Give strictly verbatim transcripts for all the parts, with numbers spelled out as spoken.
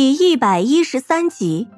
第一百一十三集。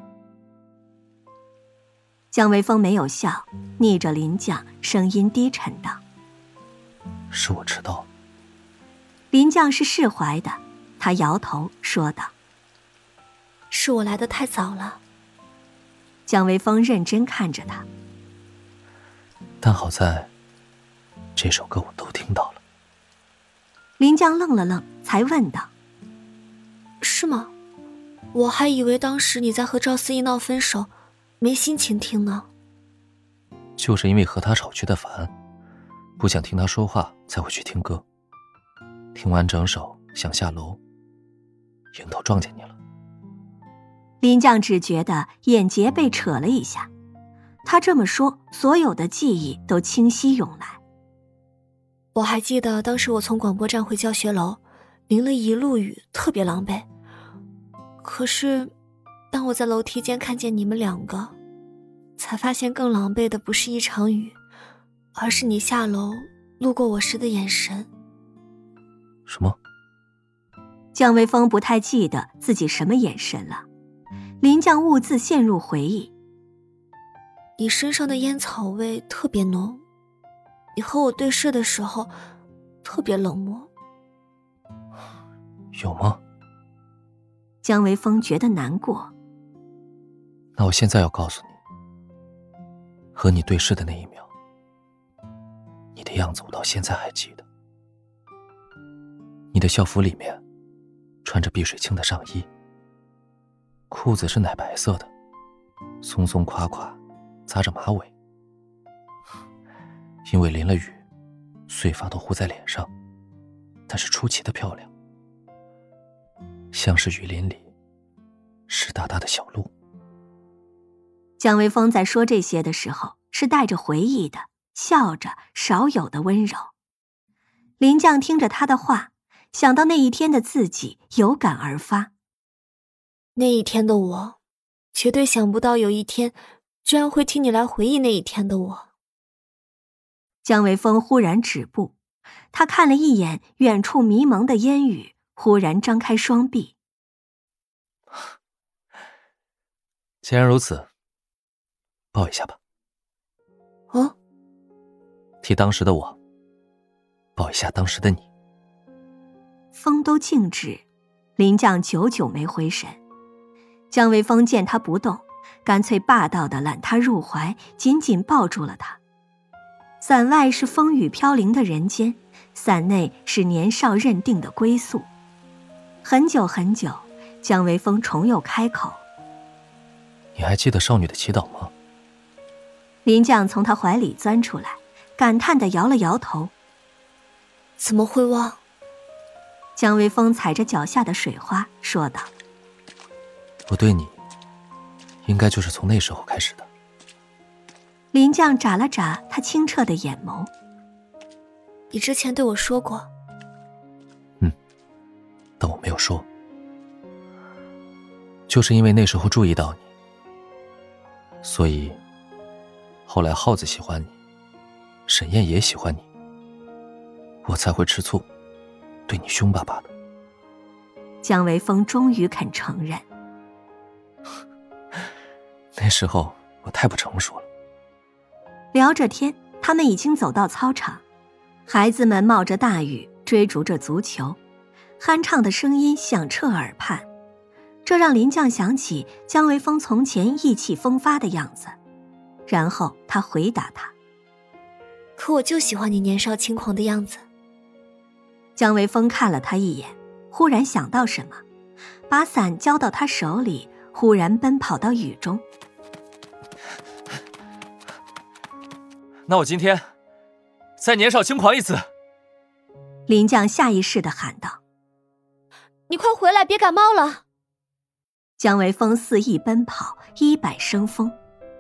姜维峰没有笑，逆着林将，声音低沉道： 是我迟到了。 林将是释怀的，他摇头说道： 是我来得太早了。 姜维峰认真看着他， 但好在这首歌我都听到了。 林将愣了愣，才问道： 是吗？我还以为当时你在和赵思怡闹分手，没心情听呢。 就是因为和他吵觉得烦，不想听他说话，才会去听歌。听完整首想下楼，迎头撞见你了。 林将只觉得眼睫被扯了一下，他这么说，所有的记忆都清晰涌来。 我还记得当时我从广播站回教学楼，淋了一路雨，特别狼狈。可是当我在楼梯间看见你们两个，才发现更狼狈的不是一场雨，而是你下楼路过我时的眼神。 什么？ 姜维峰不太记得自己什么眼神了。林将兀自陷入回忆。 你身上的烟草味特别浓，你和我对视的时候特别冷漠。 有吗？ 姜维峰觉得难过。 那我现在要告诉你，和你对视的那一秒，你的样子我到现在还记得。你的校服里面穿着碧水青的上衣，裤子是奶白色的，松松垮垮，扎着马尾。因为淋了雨，碎发都糊在脸上，但是出奇的漂亮，像是雨林里湿哒哒的小路。 姜维峰在说这些的时候是带着回忆的，笑着，少有的温柔。林将听着他的话，想到那一天的自己，有感而发。 那一天的我，绝对想不到有一天居然会听你来回忆那一天的我。 姜维峰忽然止步，他看了一眼远处迷蒙的烟雨，忽然张开双臂。 既然如此，抱一下吧。 哦， 替当时的我抱一下当时的你。 风都静止，林将久久没回神。姜维峰见他不动，干脆霸道地揽他入怀，紧紧抱住了他。伞外是风雨飘零的人间，伞内是年少认定的归宿。很久很久，姜维峰重又开口： 你还记得少女的祈祷吗？ 林将从他怀里钻出来，感叹地摇了摇头。 怎么会忘？ 姜维峰踩着脚下的水花说道： 我对你应该就是从那时候开始的。 林将眨了眨他清澈的眼眸。 你之前对我说过。 嗯，但我没有说。就是因为那时候注意到你，所以后来耗子喜欢你，沈燕也喜欢你，我才会吃醋，对你凶巴巴的。 姜维峰终于肯承认。 那时候我太不成熟了。 聊着天，他们已经走到操场，孩子们冒着大雨追逐着足球，酣畅的声音响彻耳畔，这让林将想起姜维峰从前意气风发的样子。然后他回答他： 可我就喜欢你年少轻狂的样子。 姜维峰看了他一眼，忽然想到什么，把伞交到他手里，忽然奔跑到雨中。 那我今天再年少轻狂一次。 林将下意识地喊道： 你快回来，别感冒了。 姜维峰肆意奔跑，衣摆生风。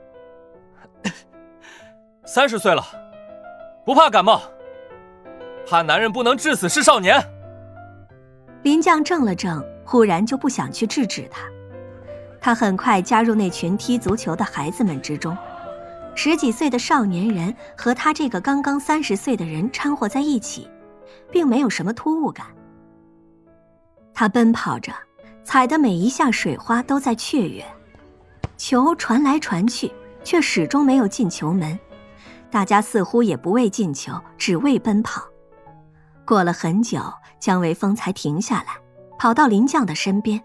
三十岁了，不怕感冒，怕男人不能至死是少年。 林将怔了怔，忽然就不想去制止他。他很快加入那群踢足球的孩子们之中。十几岁的少年人和他这个刚刚三十岁的人掺和在一起，并没有什么突兀感。他奔跑着， 踩的每一下水花都在雀跃，球传来传去，却始终没有进球门。大家似乎也不为进球，只为奔跑。过了很久，姜维峰才停下来，跑到林将的身边。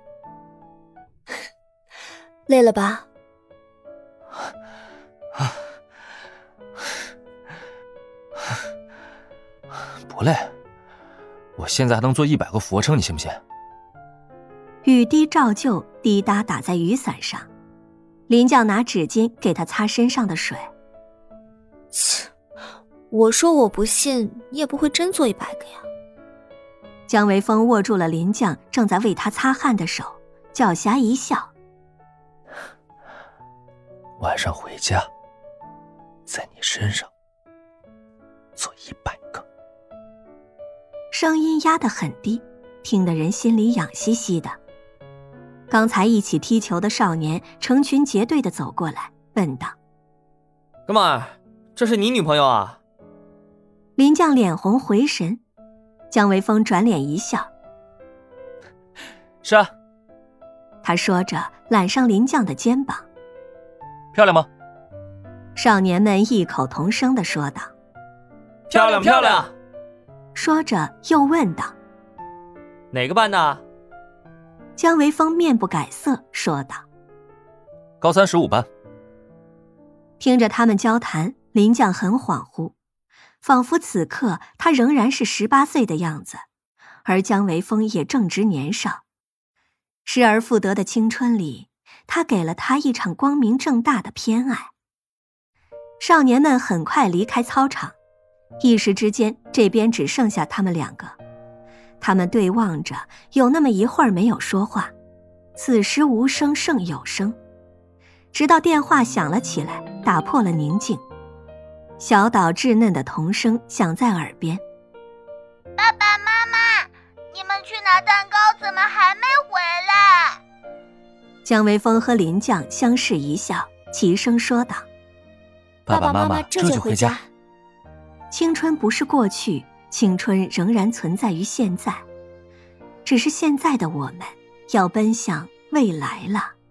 累了吧？ 不累，我现在还能做一百个俯卧撑，你信不信？ 雨滴照旧滴答打在雨伞上，林将拿纸巾给他擦身上的水。 切，我说我不信，你也不会真做一百个呀。 姜维峰握住了林将正在为他擦汗的手，狡黠一笑。 晚上回家，在你身上做一百个。 声音压得很低，听得人心里痒兮兮的。刚才一起踢球的少年成群结队地走过来，问道： 哥们儿，这是你女朋友啊？ 林将脸红回神，姜维峰转脸一笑： 是啊。 他说着揽上林将的肩膀。 漂亮吗？ 少年们异口同声地说道： 漂亮漂亮。 说着又问道： 哪个班的？ 姜维峰面不改色说道： 高三十五班。 听着他们交谈，林将很恍惚，仿佛此刻他仍然是十八岁的样子，而姜维峰也正值年少。失而复得的青春里，他给了他一场光明正大的偏爱。少年们很快离开操场，一时之间这边只剩下他们两个。他们对望着，有那么一会儿没有说话，此时无声胜有声。直到电话响了起来，打破了宁静。小岛稚嫩的童声响在耳边： 爸爸妈妈，你们去拿蛋糕怎么还没回来？ 姜维峰和林将相视一笑，齐声说道： 爸爸妈妈这就回家。 青春不是过去，青春仍然存在于现在，只是现在的我们要奔向未来了。